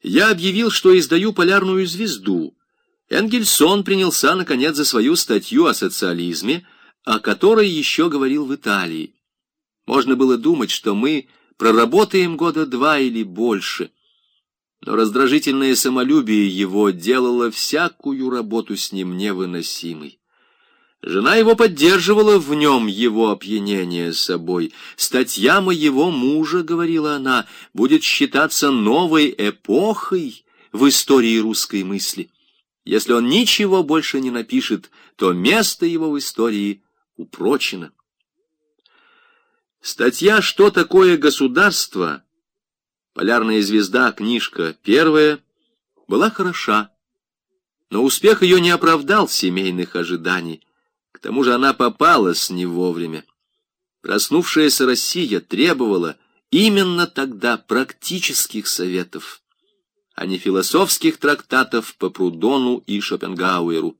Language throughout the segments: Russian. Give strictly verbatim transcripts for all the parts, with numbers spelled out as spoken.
Я объявил, что издаю «Полярную звезду». Энгельсон принялся, наконец, за свою статью о социализме, о которой еще говорил в Италии. Можно было думать, что мы проработаем года два или больше, но раздражительное самолюбие его делало всякую работу с ним невыносимой. Жена его поддерживала в нем его опьянение собой. «Статья моего мужа, — говорила она, — будет считаться новой эпохой в истории русской мысли. Если он ничего больше не напишет, то место его в истории упрочено». Статья «Что такое государство?» «Полярная звезда», книжка первая, была хороша, но успех ее не оправдал семейных ожиданий. К тому же она попалась не вовремя. Проснувшаяся Россия требовала именно тогда практических советов, а не философских трактатов по Прудону и Шопенгауэру.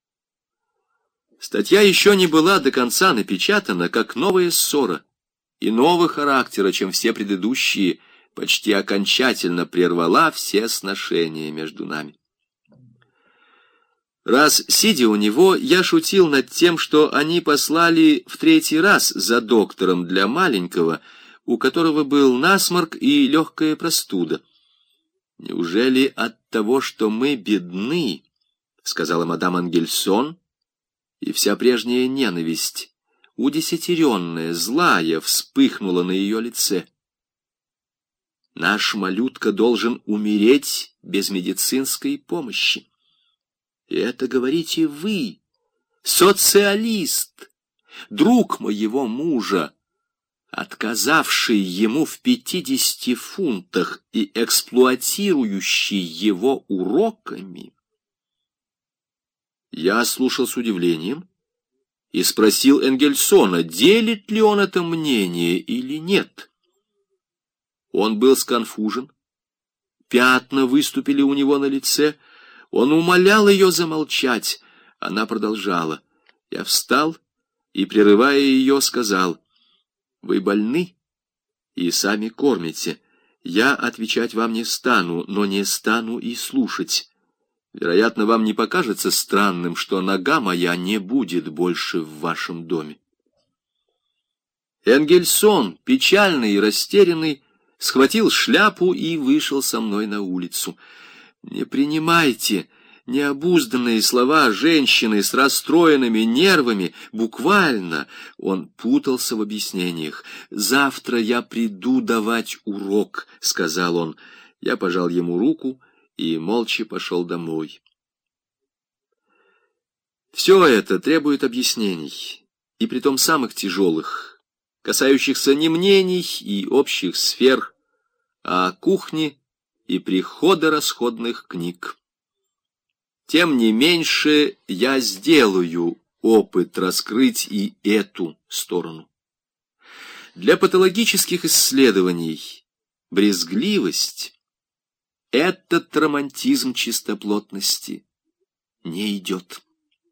Статья еще не была до конца напечатана, как новая ссора, иного характера, чем все предыдущие, почти окончательно прервала все сношения между нами. Раз, сидя у него, я шутил над тем, что они послали в третий раз за доктором для маленького, у которого был насморк и легкая простуда. «Неужели от того, что мы бедны, — сказала мадам Энгельсон, — и вся прежняя ненависть, удесятеренная, злая, вспыхнула на ее лице? Наш малютка должен умереть без медицинской помощи. И это говорите вы, социалист, друг моего мужа, отказавший ему в пятидесяти фунтах и эксплуатирующий его уроками». Я слушал с удивлением и спросил Энгельсона, делит ли он это мнение или нет. Он был сконфужен, пятна выступили у него на лице. Он умолял ее замолчать. Она продолжала. Я встал и, прерывая ее, сказал: «Вы больны и сами кормите. Я отвечать вам не стану, но не стану и слушать. Вероятно, вам не покажется странным, что нога моя не будет больше в вашем доме». Энгельсон, печальный и растерянный, схватил шляпу и вышел со мной на улицу. Не принимайте необузданные слова женщины с расстроенными нервами. Буквально он путался в объяснениях. «Завтра я приду давать урок», — сказал он. Я пожал ему руку и молча пошел домой. Все это требует объяснений, и притом самых тяжелых, касающихся не мнений и общих сфер, а кухни и приходо-расходных книг. Тем не меньше я сделаю опыт раскрыть и эту сторону. Для патологических исследований брезгливость, этот романтизм чистоплотности, не идет.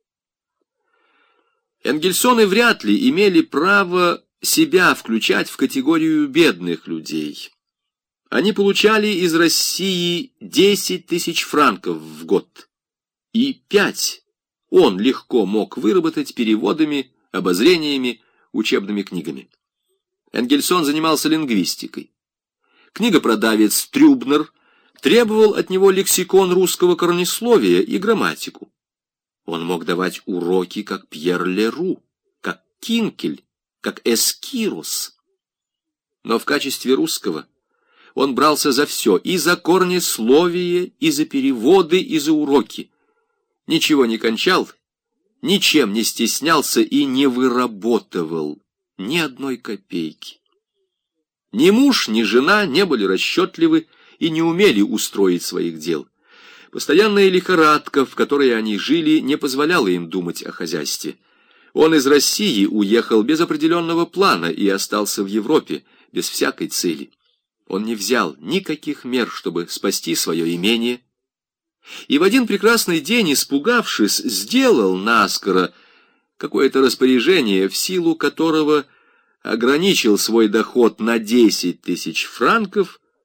Энгельсоны вряд ли имели право себя включать в категорию бедных людей. Они получали из России десять тысяч франков в год, и пять он легко мог выработать переводами, обозрениями, учебными книгами. Энгельсон занимался лингвистикой. Книгопродавец Трюбнер требовал от него лексикон русского корнесловия и грамматику. Он мог давать уроки, как Пьер Леру, как Кинкель, как Эскирос. Но в качестве русского он брался за все, и за корнесловие, и за переводы, и за уроки. Ничего не кончал, ничем не стеснялся и не выработывал ни одной копейки. Ни муж, ни жена не были расчетливы и не умели устроить своих дел. Постоянная лихорадка, в которой они жили, не позволяла им думать о хозяйстве. Он из России уехал без определенного плана и остался в Европе без всякой цели. Он не взял никаких мер, чтобы спасти свое имение, и в один прекрасный день, испугавшись, сделал наскоро какое-то распоряжение, в силу которого ограничил свой доход на десять тысяч франков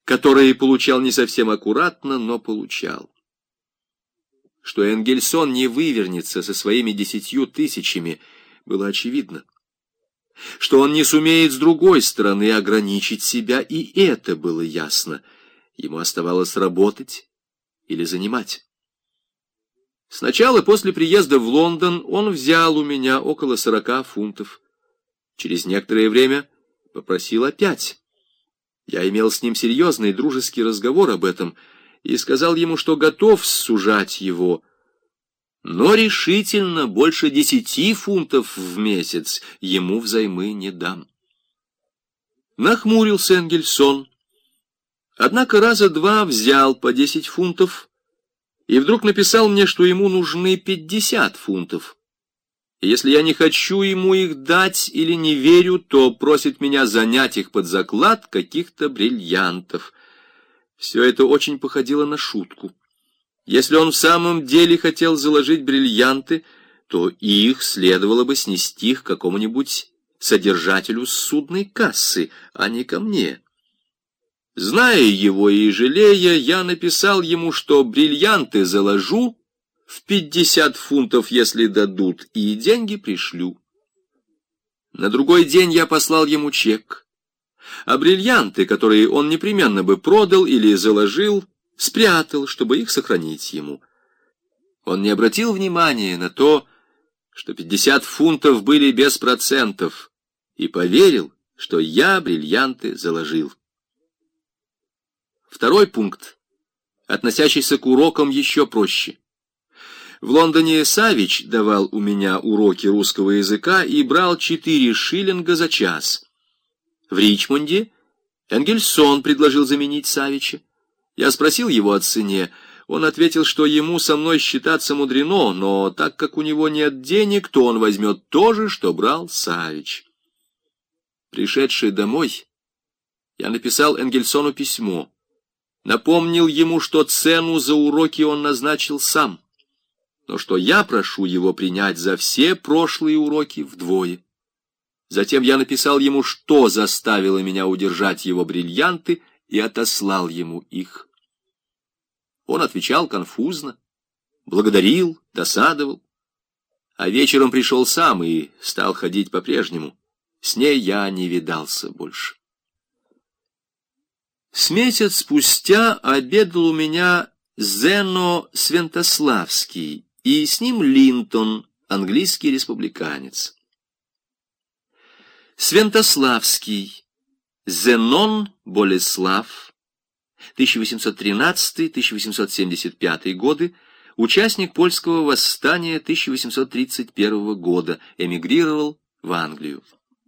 которые получал не совсем аккуратно, но получал. Что Энгельсон не вывернется со своими десятью тысячами, было очевидно. Что он не сумеет с другой стороны ограничить себя, и это было ясно. Ему оставалось работать или занимать. Сначала, после приезда в Лондон, он взял у меня около сорока фунтов. Через некоторое время попросил опять. Я имел с ним серьезный дружеский разговор об этом и сказал ему, что готов сужать его, но решительно больше десяти фунтов в месяц ему взаймы не дам. Нахмурился Энгельсон, однако раза два взял по десять фунтов и вдруг написал мне, что ему нужны пятьдесят фунтов. И если я не хочу ему их дать или не верю, то просит меня занять их под заклад каких-то бриллиантов. Все это очень походило на шутку. Если он в самом деле хотел заложить бриллианты, то их следовало бы снести к какому-нибудь содержателю судной кассы, а не ко мне. Зная его и жалея, я написал ему, что бриллианты заложу в пятьдесят фунтов, если дадут, и деньги пришлю. На другой день я послал ему чек, а бриллианты, которые он непременно бы продал или заложил, спрятал, чтобы их сохранить ему. Он не обратил внимания на то, что пятьдесят фунтов были без процентов, и поверил, что я бриллианты заложил. Второй пункт, относящийся к урокам, еще проще. В Лондоне Савич давал у меня уроки русского языка и брал четыре шиллинга за час. В Ричмонде Энгельсон предложил заменить Савича. Я спросил его о цене. Он ответил, что ему со мной считаться мудрено, но так как у него нет денег, то он возьмет то же, что брал Савич. Пришедший домой, я написал Энгельсону письмо. Напомнил ему, что цену за уроки он назначил сам, но что я прошу его принять за все прошлые уроки вдвое. Затем я написал ему, что заставило меня удержать его бриллианты, и отослал ему их. Он отвечал конфузно, благодарил, досадовал, а вечером пришел сам и стал ходить по-прежнему. С ней я не видался больше. С месяц спустя обедал у меня Зено Свентославский, и с ним Линтон, английский республиканец. Свентославский, Зенон Болеслав, тысяча восемьсот тринадцатый — тысяча восемьсот семьдесят пятый годы, участник польского восстания тысяча восемьсот тридцать первого года, эмигрировал в Англию.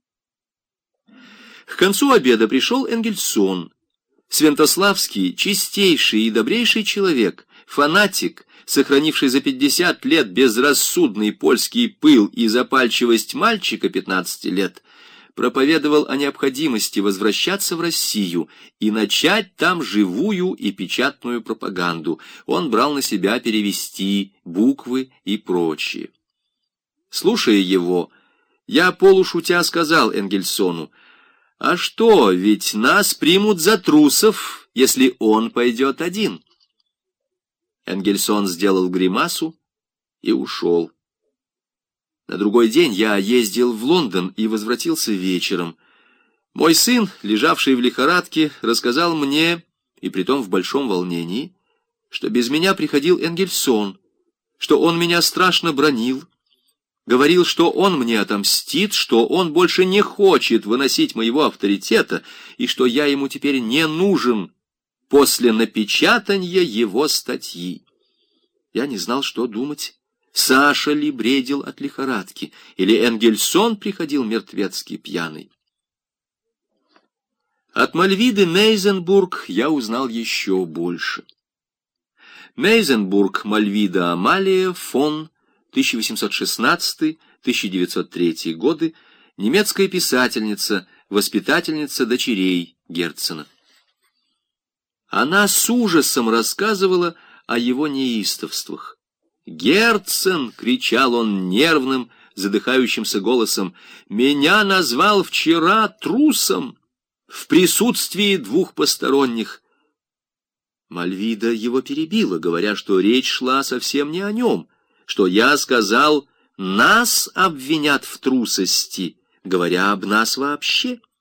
К концу обеда пришел Энгельсон. Свентославский — чистейший и добрейший человек, фанатик, сохранивший за пятьдесят лет безрассудный польский пыл и запальчивость мальчика пятнадцати лет, проповедовал о необходимости возвращаться в Россию и начать там живую и печатную пропаганду. Он брал на себя перевести буквы и прочее. Слушая его, я полушутя сказал Энгельсону: «А что, ведь нас примут за трусов, если он пойдет один». Энгельсон сделал гримасу и ушел. На другой день я ездил в Лондон и возвратился вечером. Мой сын, лежавший в лихорадке, рассказал мне, и притом в большом волнении, что без меня приходил Энгельсон, что он меня страшно бранил, говорил, что он мне отомстит, что он больше не хочет выносить моего авторитета, и что я ему теперь не нужен после напечатания его статьи. Я не знал, что думать. Саша ли бредил от лихорадки, или Энгельсон приходил мертвецкий пьяный? От Мальвиды Мейзенбург я узнал еще больше. Мейзенбург Мальвида Амалия фон тысяча восемьсот шестнадцатый — тысяча девятьсот третий годы, немецкая писательница, воспитательница дочерей Герцена. Она с ужасом рассказывала о его неистовствах. «Герцен!» — кричал он нервным, задыхающимся голосом. «Меня назвал вчера трусом в присутствии двух посторонних. Мальвида его перебила, говоря, что речь шла совсем не о нем, что я сказал, нас обвинят в трусости, говоря об нас вообще.